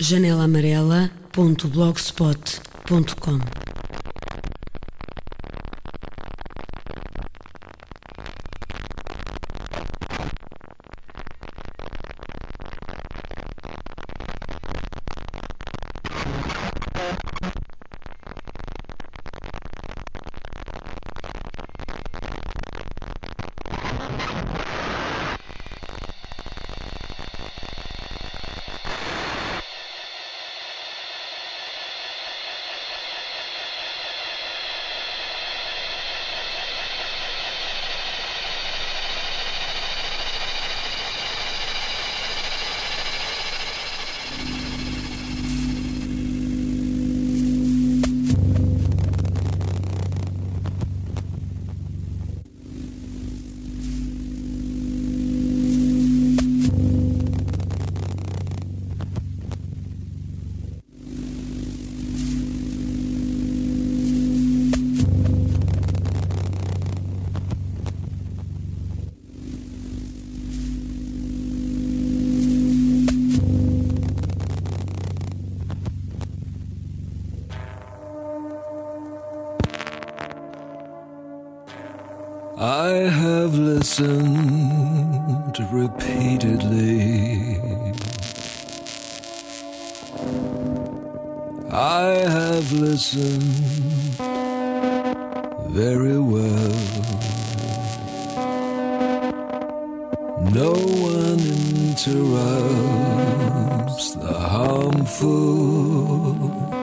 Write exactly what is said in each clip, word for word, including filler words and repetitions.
janela amarela ponto blogspot ponto com. I have listened repeatedly. I have listened very well. No one interrupts the harmful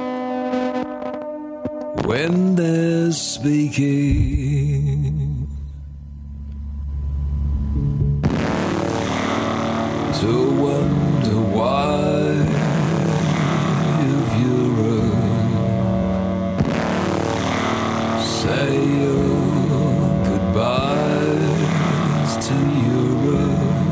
when they're speaking. To wonder why if Europe say your goodbyes to Europe.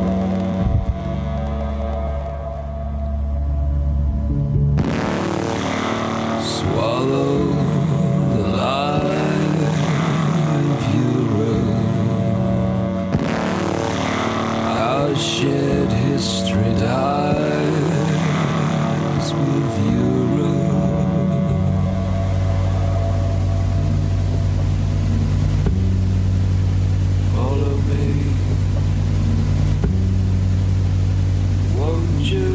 Swallow the lie of Europe. Our shared history dies with Europe. Follow me, won't you?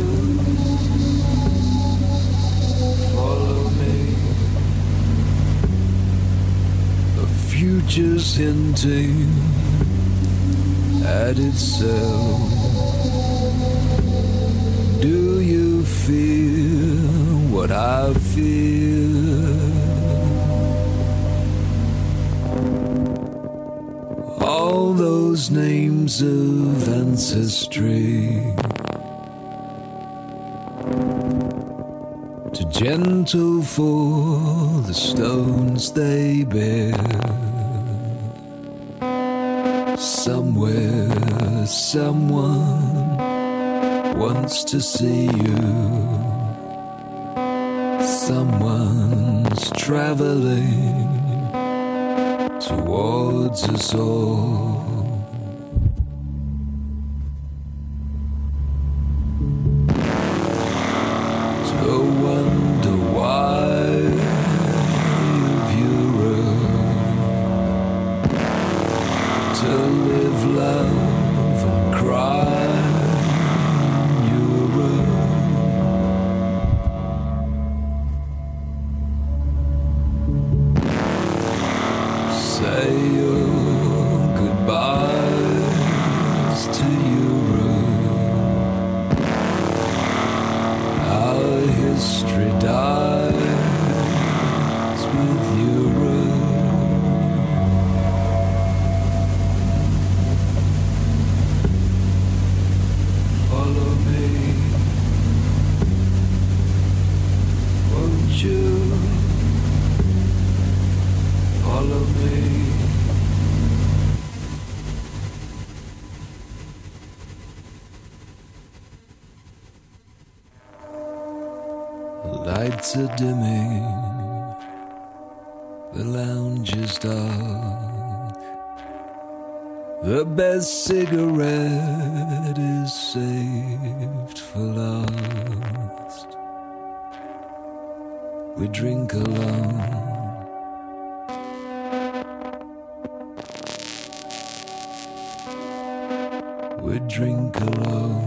Follow me. The future's hinting at itself. Do you feel what I feel? All those names of ancestry, too gentle for the stones they bear. Somewhere, someone wants to see you. Someone's traveling towards us all. To wonder why Europe, to live, love and cry Europe. Say your goodbyes to Europe. Our history dies with Europe. Follow me, won't you? Follow me. Lights are dimming, the lounge is dark. The best cigarette is saved for last. We drink alone. We drink alone.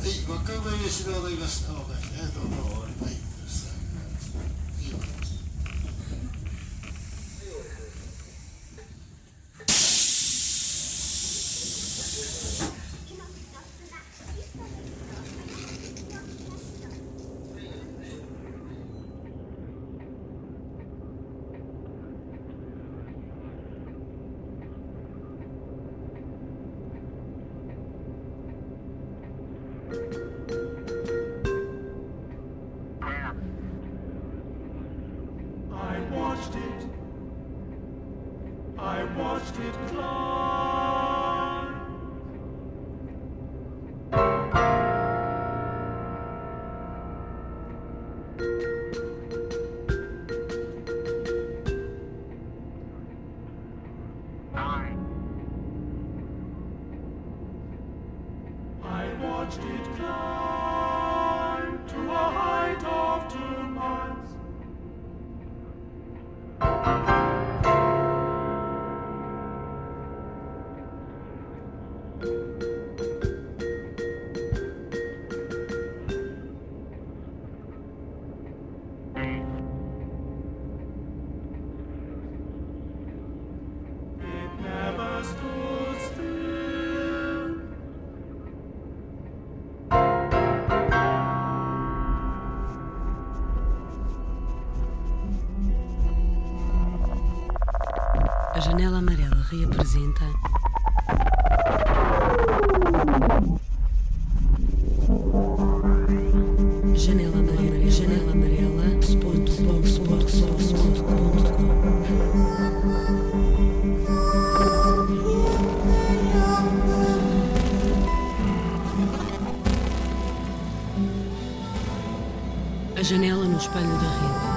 い、若林でございます。若林ね、どうも。はい。いいわけです。 A Janela Amarela reapresenta Janela Amarela, Janela Amarela, ponto blogspot ponto com. A janela no espelho da rede.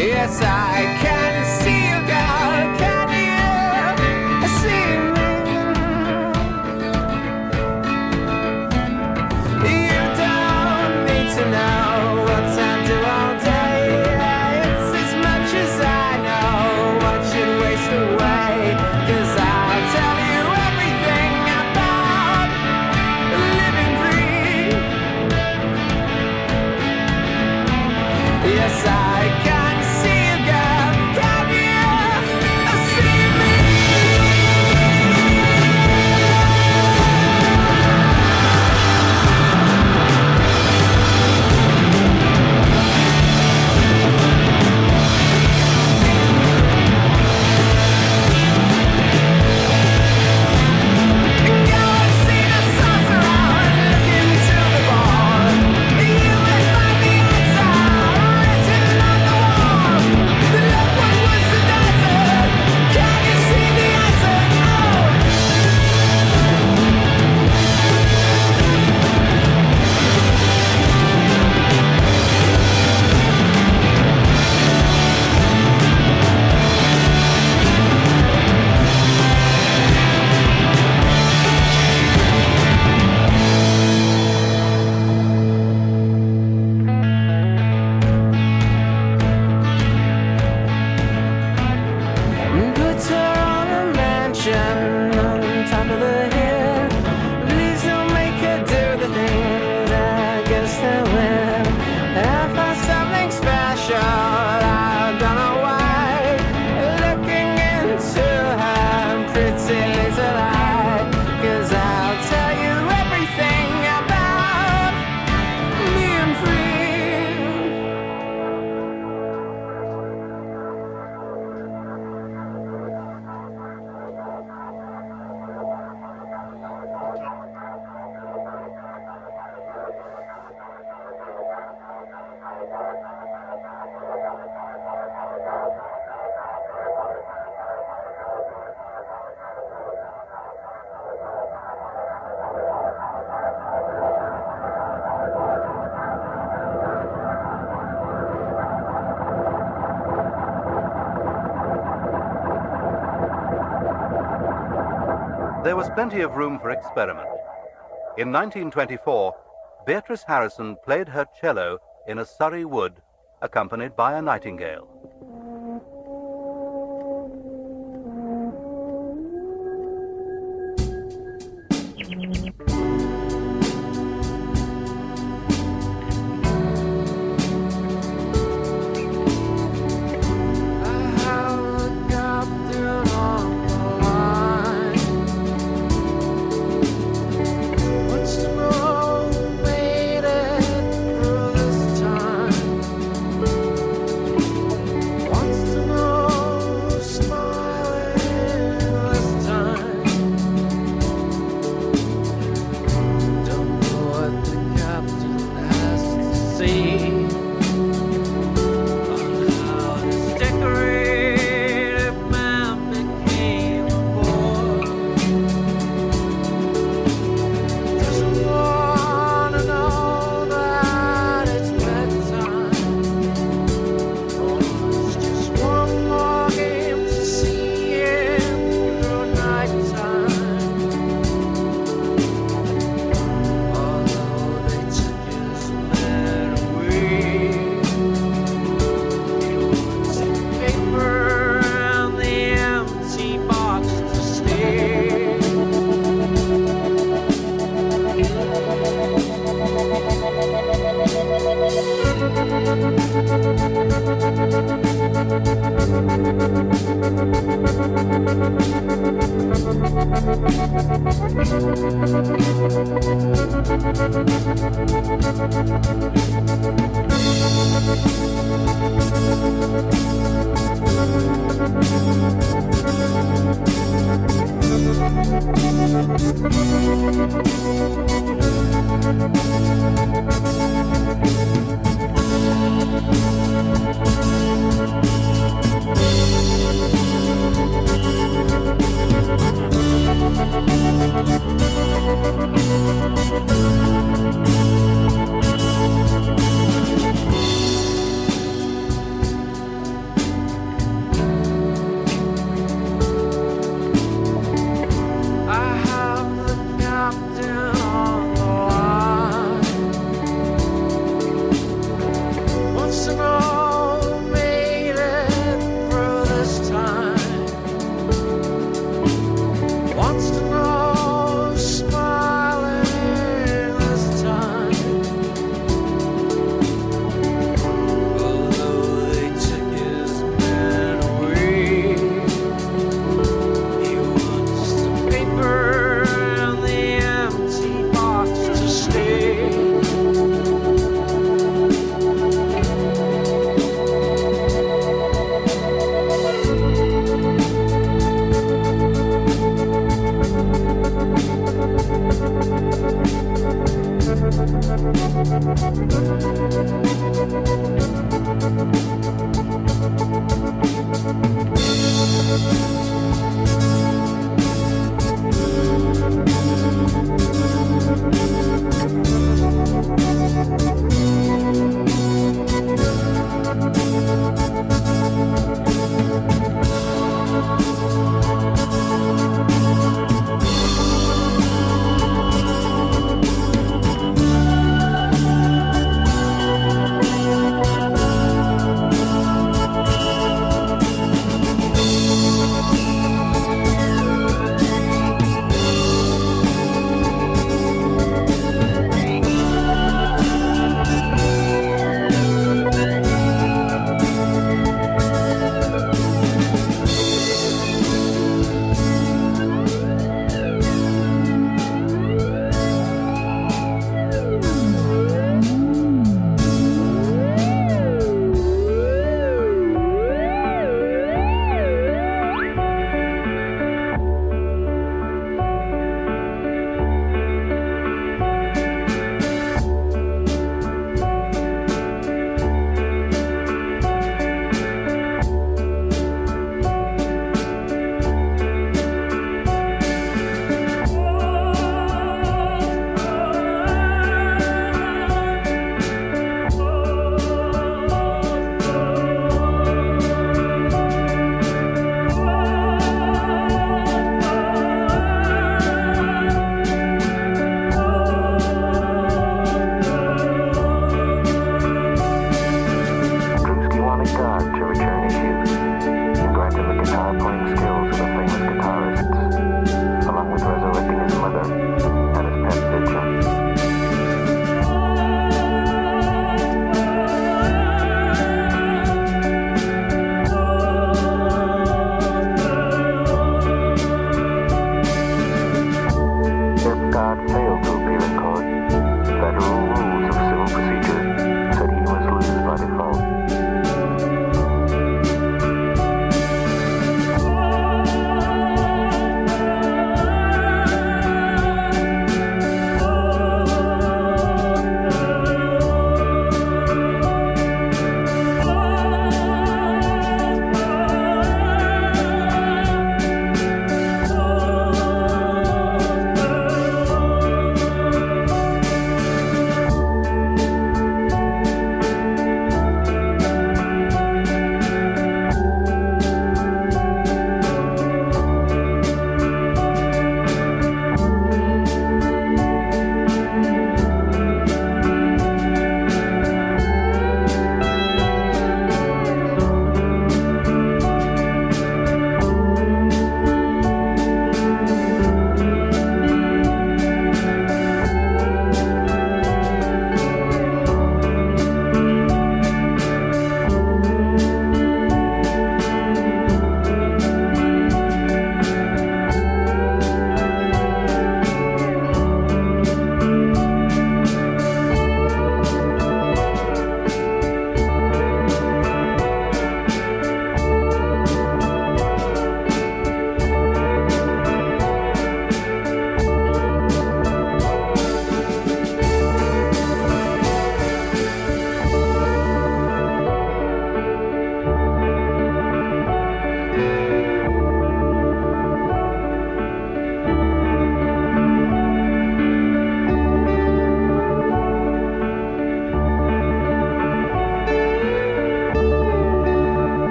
Yes, I can see you, girl. Can you see me? You don't need to know what I do all day. It's as much as I know. What should waste away? 'Cause I'll tell you everything about living free. Yes, I can see you, girl. Can you see me? Go and see the stars around, look into the ball. You may find the answer written on the wall. Look what was the desert. Can you see the answer? Oh. Put her on a mansion on top of the hill. Please don't make her do the things against her will. I found something special, I don't know why. Looking into her pretty little eye. 'Cause I'll tell you everything about being free. There was plenty of room for experiment. In nineteen twenty-four, Beatrice Harrison played her cello in a Surrey wood, accompanied by a nightingale. Wants to know who made it through this time.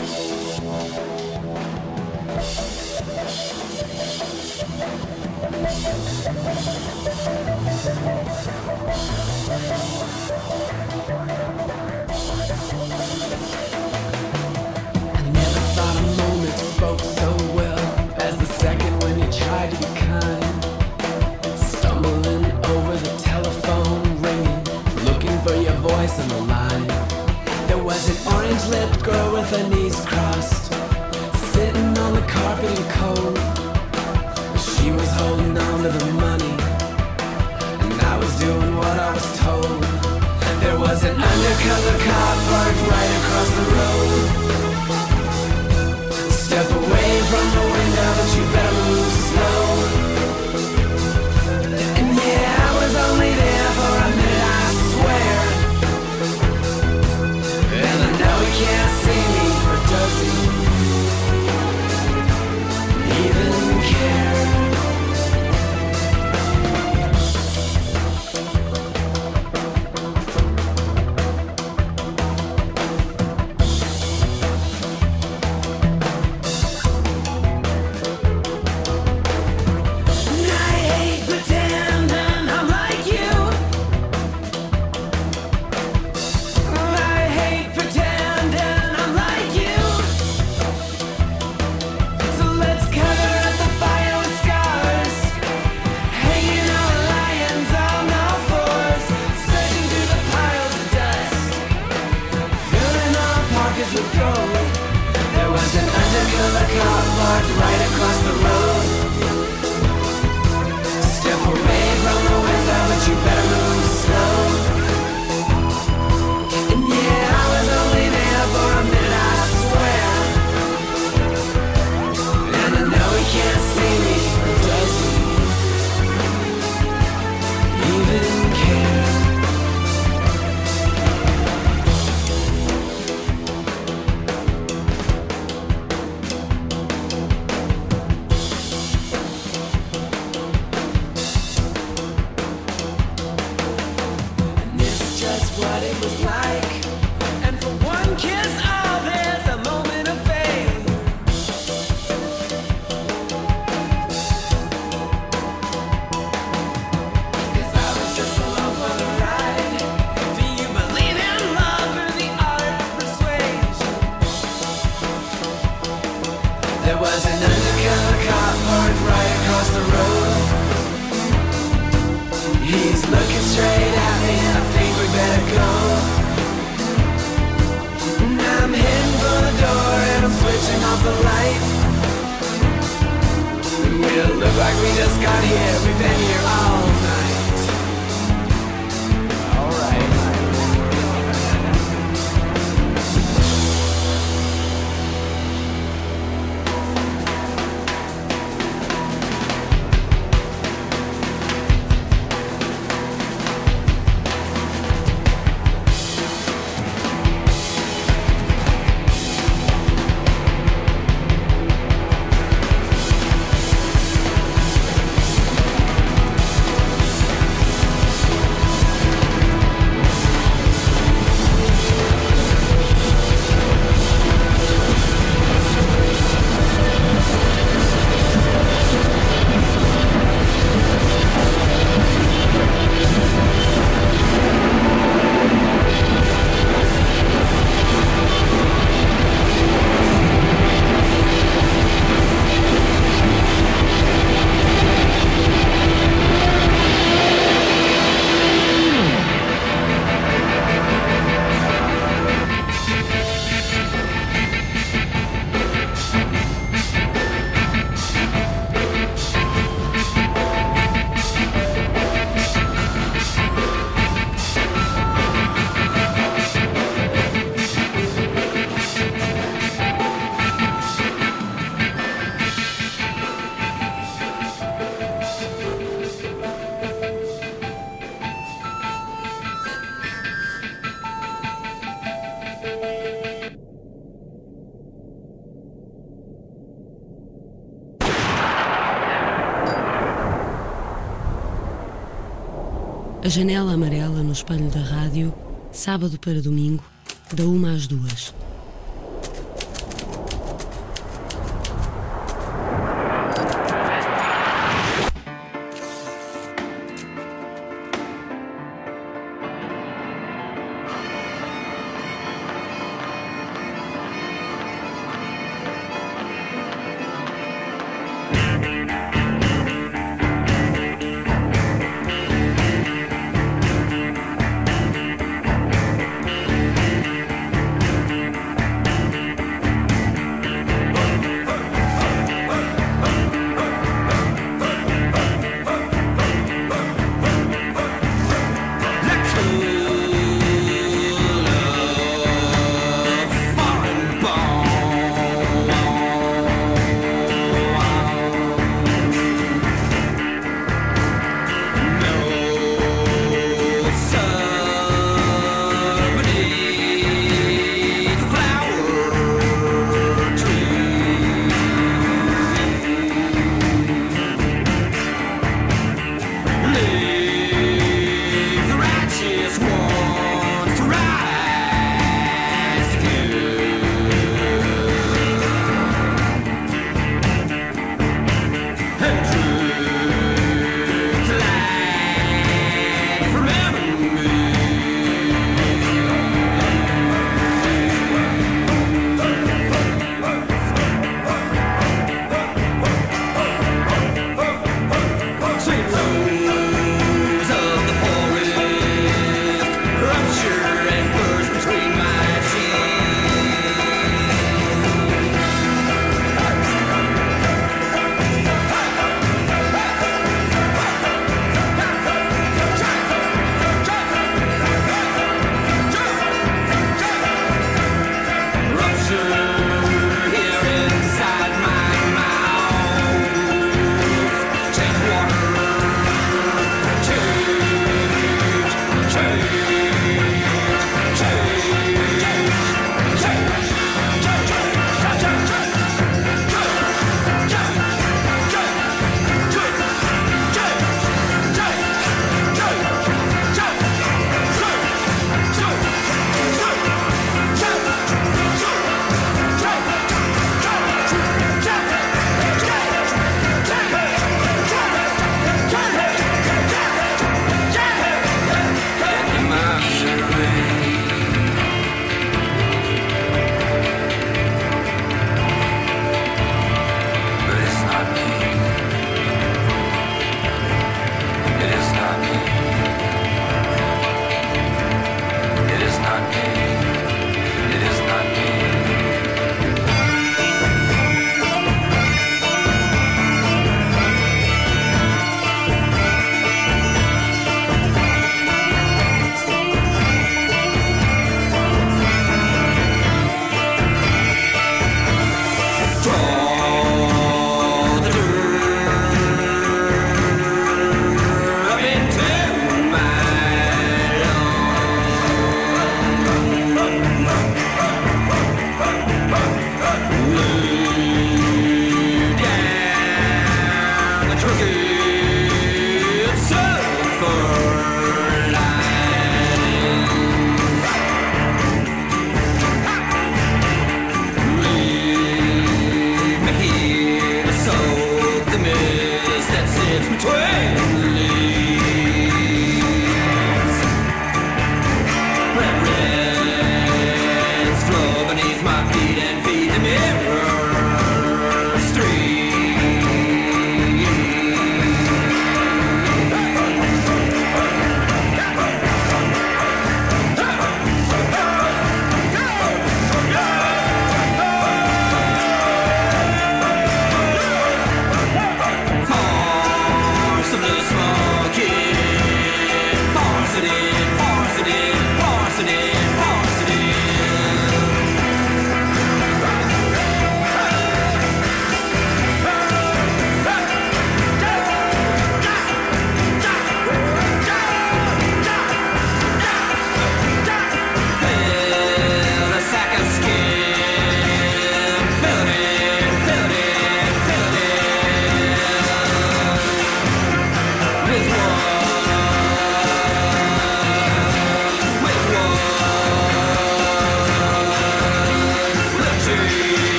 A janela amarela no espelho da rádio, sábado para domingo, da uma às duas.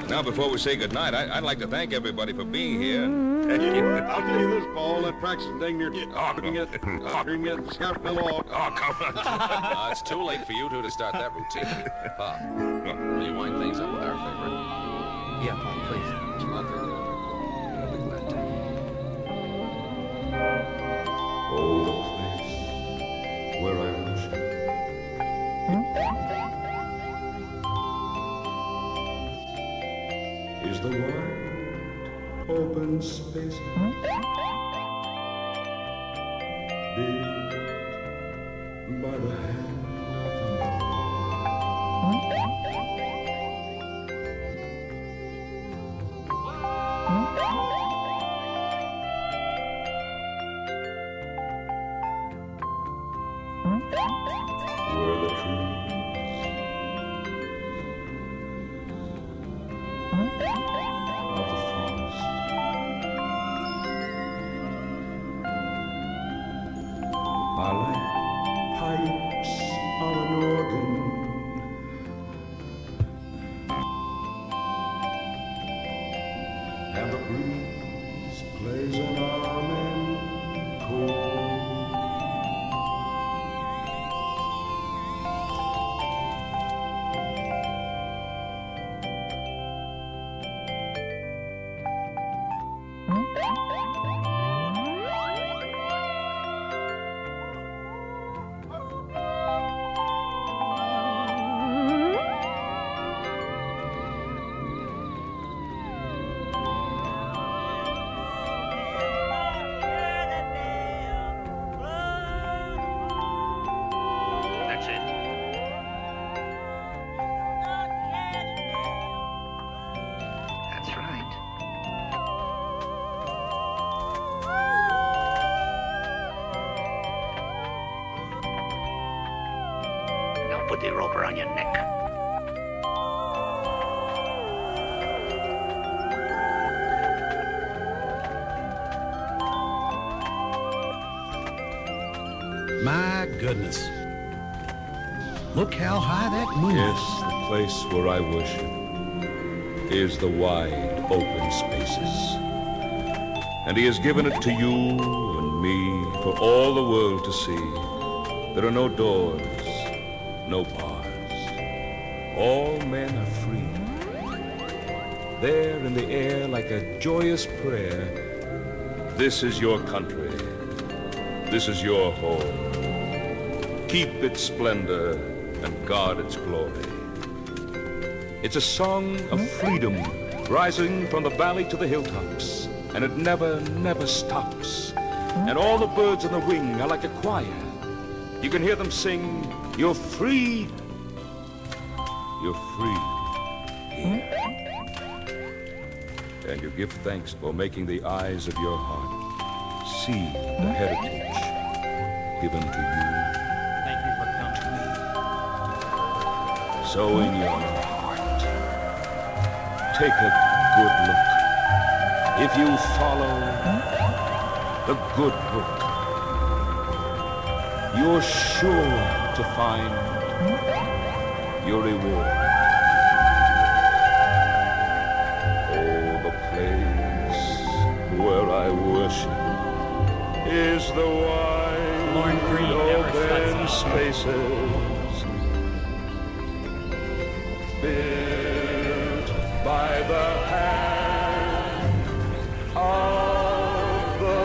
Now, before we say goodnight, I, I'd like to thank everybody for being here. I'll tell you this, Paul. That practice is dang near... Oh, we can get, we can get the scalp fell off. Oh, come on. uh, it's too late for you two to start that routine. Pop, will you wind things up with our favorite? Yeah, Pop, please. It's my favorite. I'll be glad to. Oh, the place where I worship. Is the wide open space built by the hand of the where the trees of the forest are like pipes of an organ, and the breeze plays an armenico. Put the rope around your neck. My goodness. Look how high that moon is. Yes, the place where I worship is the wide open spaces. And he has given it to you and me for all the world to see. There are no doors, no bars. All men are free. There in the air like a joyous prayer. This is your country. This is your home. Keep its splendor and guard its glory. It's a song of freedom rising from the valley to the hilltops. And it never, never stops. And all the birds on the wing are like a choir. You can hear them sing, "You're free, you're free here." And you give thanks for making the eyes of your heart see the heritage given to you. Thank you for coming to me. So in your heart, take a good look. If you follow the good book, you're sure to find your reward. Oh, the place where I worship is the wide open spaces built by the hand of the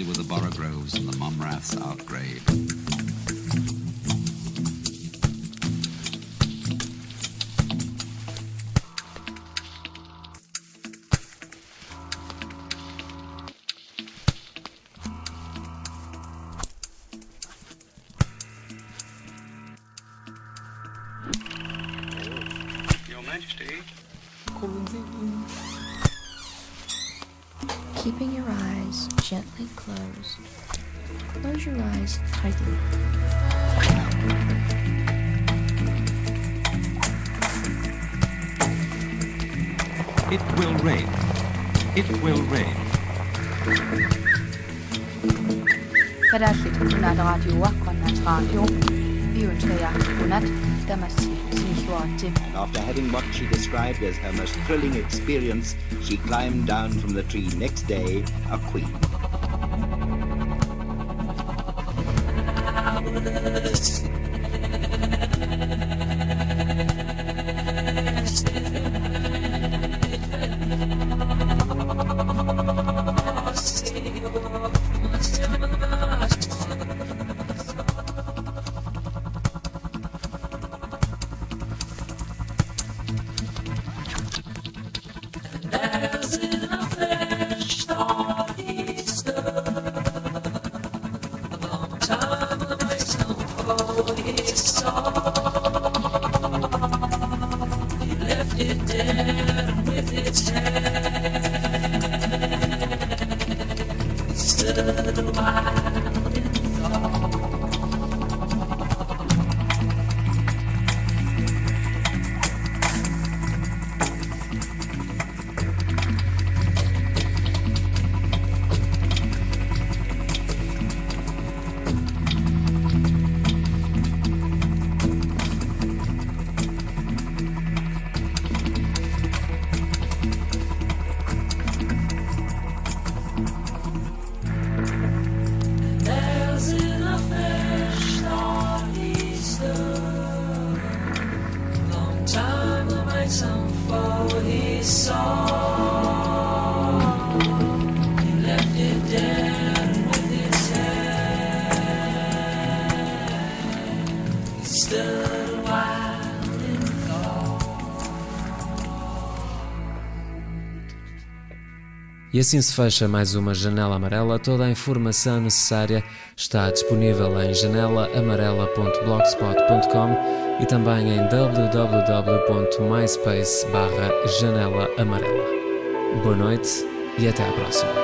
closely with the Borogroves and the Mumraths outgrave. Keeping your eyes gently closed. Close your eyes tightly. It will rain. It will rain. Godnatligt, godnat radioer, godnat radio. Vi ønsker jer godnat, Damasi, Sinihuati. After having what she described as her most thrilling experience, she climbed down from the tree next day, a queen. E assim se fecha mais uma Janela Amarela. Toda a informação necessária está disponível em janela amarela ponto blogspot ponto com e também em w w w ponto myspace barra janela amarela. Boa noite e até à próxima.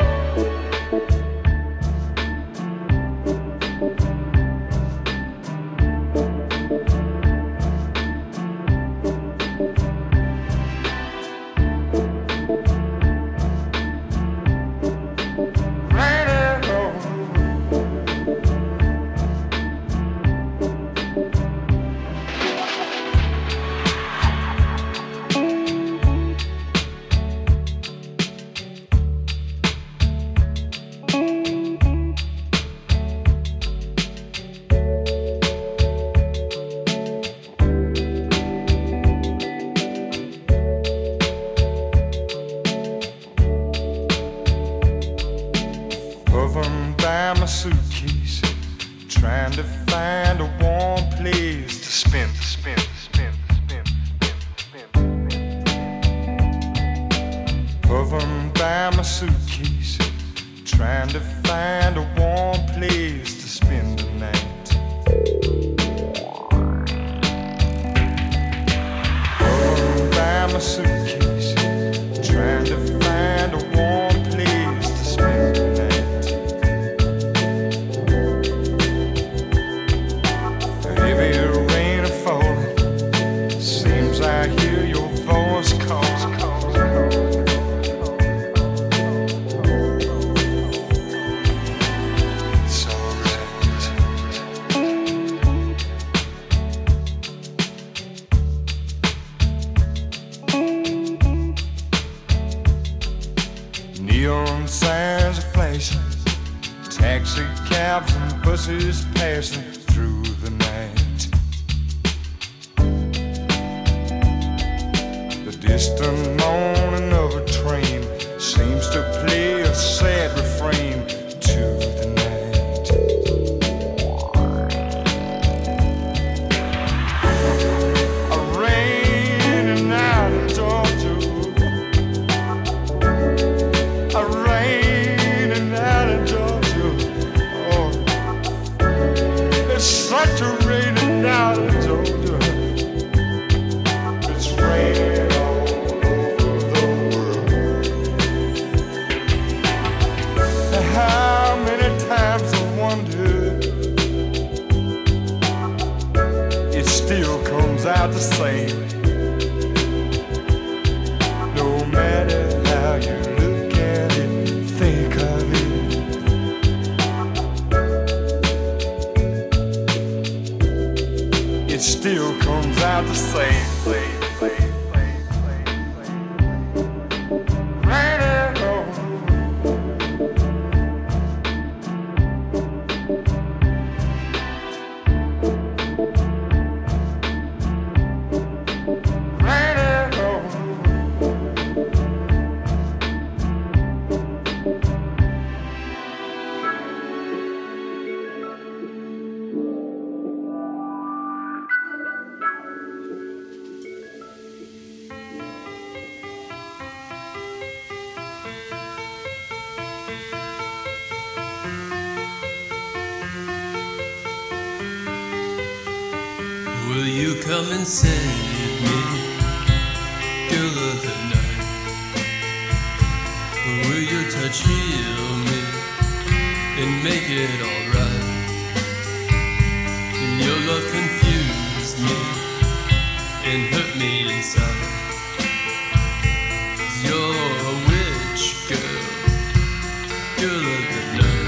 Distant moaning of a train seems to play a sad refrain to Will you come and save me, girl of the night? Will your touch heal me and make it alright? Your love confused me and hurt me inside. You're a witch, girl, girl of the night.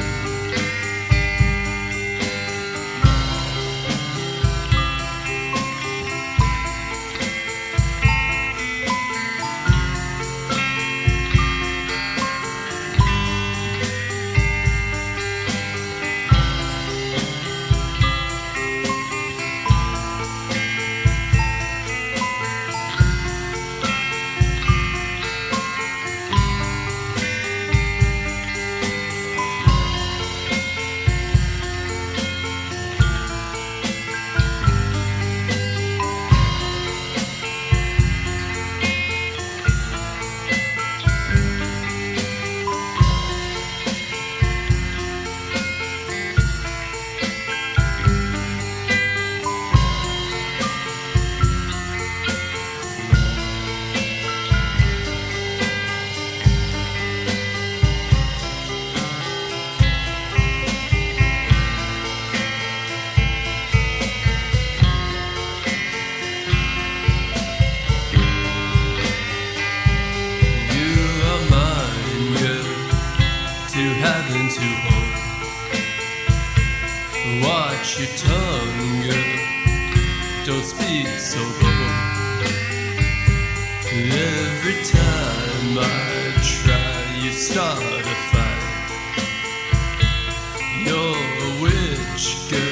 Watch your tongue, girl, don't speak so bold. Every time I try, you start a fight. You're a witch, girl.